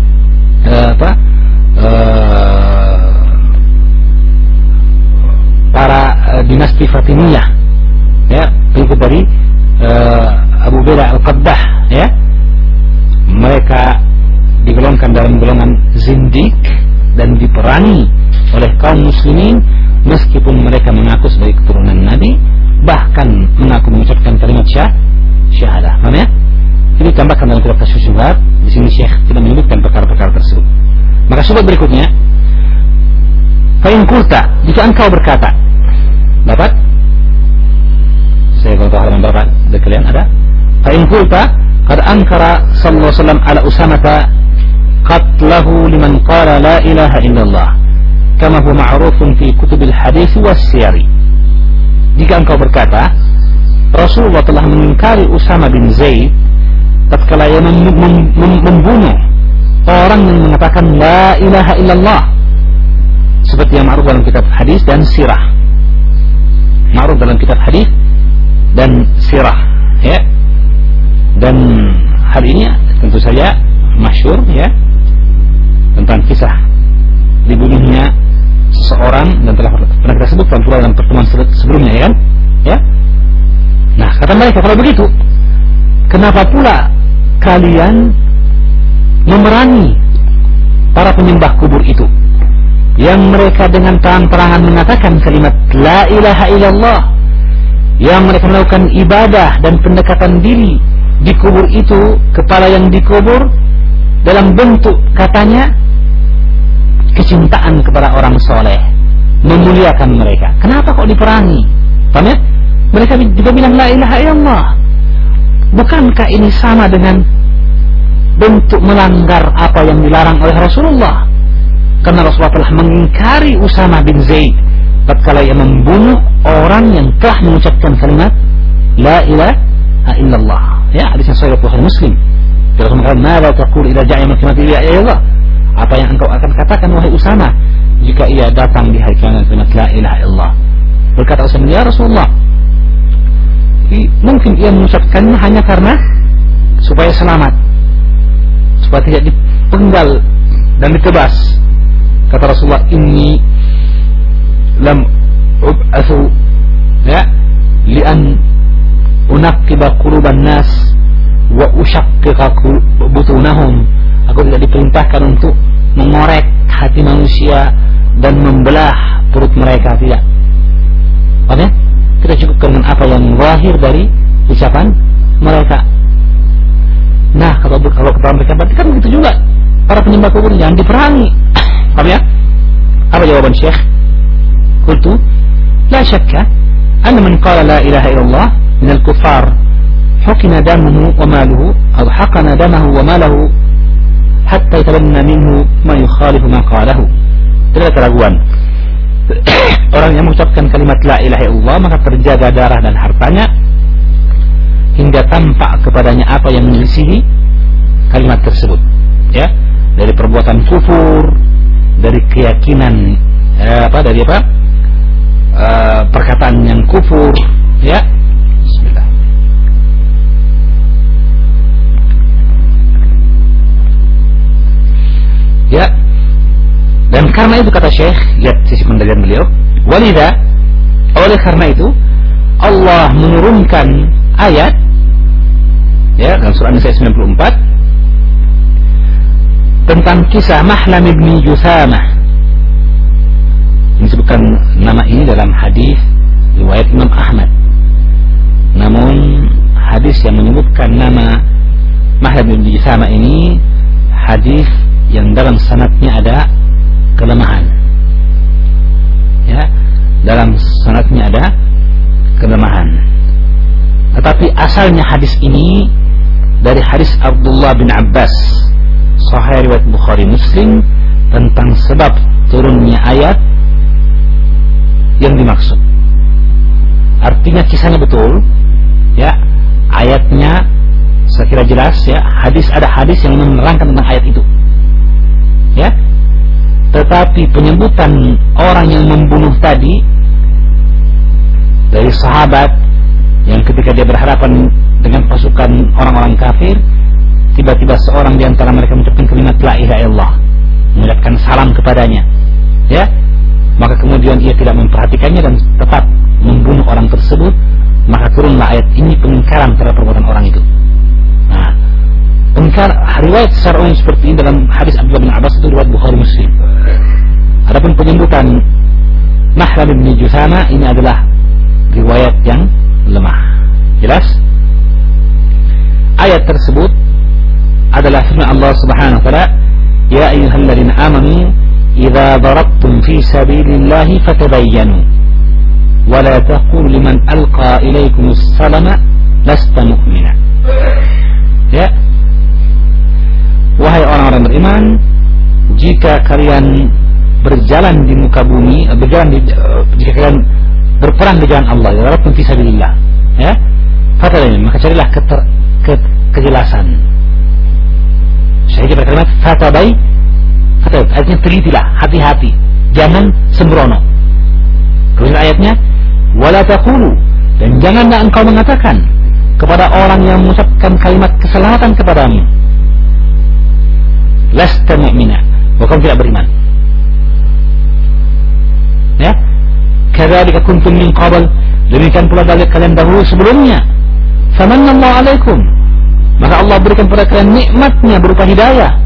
para dinasti Fatimiyah, ya, pengikut dari Abu Bakar Al-Qabdah, ya, mereka digolongkan dalam golongan zindik dan diperangi oleh kaum muslimin meskipun mereka mengaku sebagai keturunan Nabi, bahkan mengaku mengucapkan kalimat syahadah. Paham ya? Ini ditambahkan dalam kitab Kasyfus Syubhat. Di sini Syekh tidak menyebutkan perkara-perkara tersebut. Maka syubhat berikutnya, fa in qulta, jika engkau berkata, dapat? Saya kalau tahu halaman berapa dari kalian ada? Fa in qulta qad ankara sallallahu alaihi wasallam ala Usamata qatlahu liman qala la ilaha illallah kama huwa ma'rufun fi kutubil hadis was siyar. Jika engkau berkata Rasulullah telah mengingkari Usama bin Zaid tatkala ia membunuh orang yang mengatakan la ilaha illallah, seperti yang ma'ruf dalam kitab hadis dan sirah. Ma'ruf dalam kitab hadis dan sirah, ya. Dan hal ini tentu saja masyhur, ya, tentang kisah dibunuhnya seseorang dan telah pernah kita sebutkan pula dalam pertemuan sebelumnya, ya kan? Ya. Nah, kata mereka, kalau begitu, kenapa pula kalian memerangi para penyembah kubur itu yang mereka dengan terang-terangan mengatakan kalimat la ilaha illallah, yang mereka melakukan ibadah dan pendekatan diri di kubur itu kepada yang dikubur dalam bentuk katanya kecintaan kepada orang soleh, memuliakan mereka. Kenapa kok diperangi? Paham ya? Mereka juga bilang la ilaha illallah. Bukankah ini sama dengan bentuk melanggar apa yang dilarang oleh Rasulullah? Karena Rasulullah telah mengingkari Usama bin Zaid tatkala ia membunuh orang yang telah mengucapkan kalimat la ilaha illallah. Ya, hadisnya sahih Bukhari Muslim. Rasulullah mengatakan, "Mada taqul idza ja'a yaumul qiyamati la ilaha illallah?" Apa yang engkau akan katakan wahai Usama jika ia datang di hari kiamat kalimat la ilaha illallah? Berkata Usama, "Ya Rasulullah, mungkin ia mengucapkannya hanya karena supaya selamat, supaya tidak dipenggal dan ditebas." Kata Rasulullah, "Inni lam ub'atsu ya li'an unaqqiba quluban nas wa ushaqqiqa butunahum." Aku tidak diperintahkan untuk mengorek hati manusia dan membelah perut mereka, tidak. Oke? Kita cukupkan dengan apa yang lahir dari ucapan mereka. Nah, kalau kata mereka berarti kan begitu juga para penyembah kubur yang diperangi. Paham ya? Apa jawaban Syekh? Qultu la syakka anna man qala la ilaha illallah min al-kuffar hukina damuhu wa maluhu aw haqana damahu wa maluhu hatta yatabanna minhu ma yukhalifu ma qalahu. Tidak ada keraguan. Orang yang mengucapkan kalimat la ilaha illallah maka terjaga darah dan hartanya hingga tampak kepadanya apa yang menyelisihi kalimat tersebut, ya, dari perbuatan kufur, dari keyakinan perkataan yang kufur, ya. Bismillah. Ya. Dan karena itu kata Syekh, lihat sisi pendalilan beliau, walidha, oleh karena itu Allah menurunkan ayat, ya, dalam surah An-Nisa 94 tentang kisah Mahlam ibn Juthamah. Disebutkan nama ini dalam hadis riwayat Imam Ahmad. Namun hadis yang menyebutkan nama Mahlam ibn Juthamah ini hadis yang dalam sanadnya ada kelemahan, ya, dalam sanadnya ada kelemahan. Tetapi asalnya hadis ini dari hadis Abdullah bin Abbas, sahih riwayat Bukhari Muslim, tentang sebab turunnya ayat yang dimaksud. Artinya kisahnya betul, ya, ayatnya saya kira jelas, ya, ada hadis yang menerangkan tentang ayat itu, ya. Tetapi penyebutan orang yang membunuh tadi dari sahabat yang ketika dia berhadapan dengan pasukan orang-orang kafir, tiba-tiba seorang di antara mereka mengucapkan kalimat la ilaha illallah, mengucapkan salam kepadanya, ya, maka kemudian ia tidak memperhatikannya dan tetap membunuh orang tersebut, maka turunlah ayat ini pengingkaran terhadap perbuatan orang itu. Nah, riwayat secara umum seperti ini dalam hadis Abdullah bin Abbas itu riwayat Bukhari Muslim. Adapun penyebutan Mahram bin Juthama ini adalah riwayat yang lemah. Jelas? Ayat tersebut adalah firman Allah Subhanahu wa taala, "Ya ayyuhalladzina amanu idza darabtum fi sabilillahi fatabayyanu wa la taqulu liman alqa ilaykumus salama lasta mu'mina." Ya. Wahai orang-orang beriman, jika kalian berjalan di muka bumi, jika kalian berperang di jalan Allah, darabtum fi sabilillah, ya, fatabayyanu, maka carilah kejelasan. Saya kira kalimat fatabayyanu, artinya telitilah, hati-hati, jangan sembrono. Kemudian ayatnya, wala taqulu, dan janganlah engkau mengatakan kepada orang yang mengucapkan kalimat keselamatan kepadamu, lasta mu'mina, bahwa kamu tidak beriman. Ya, kadzalika kuntum min qabl, demikian pula dari kalian dahulu sebelumnya. Famanallahu alaikum, maka Allah berikan kepada kalian nikmatnya berupa hidayah.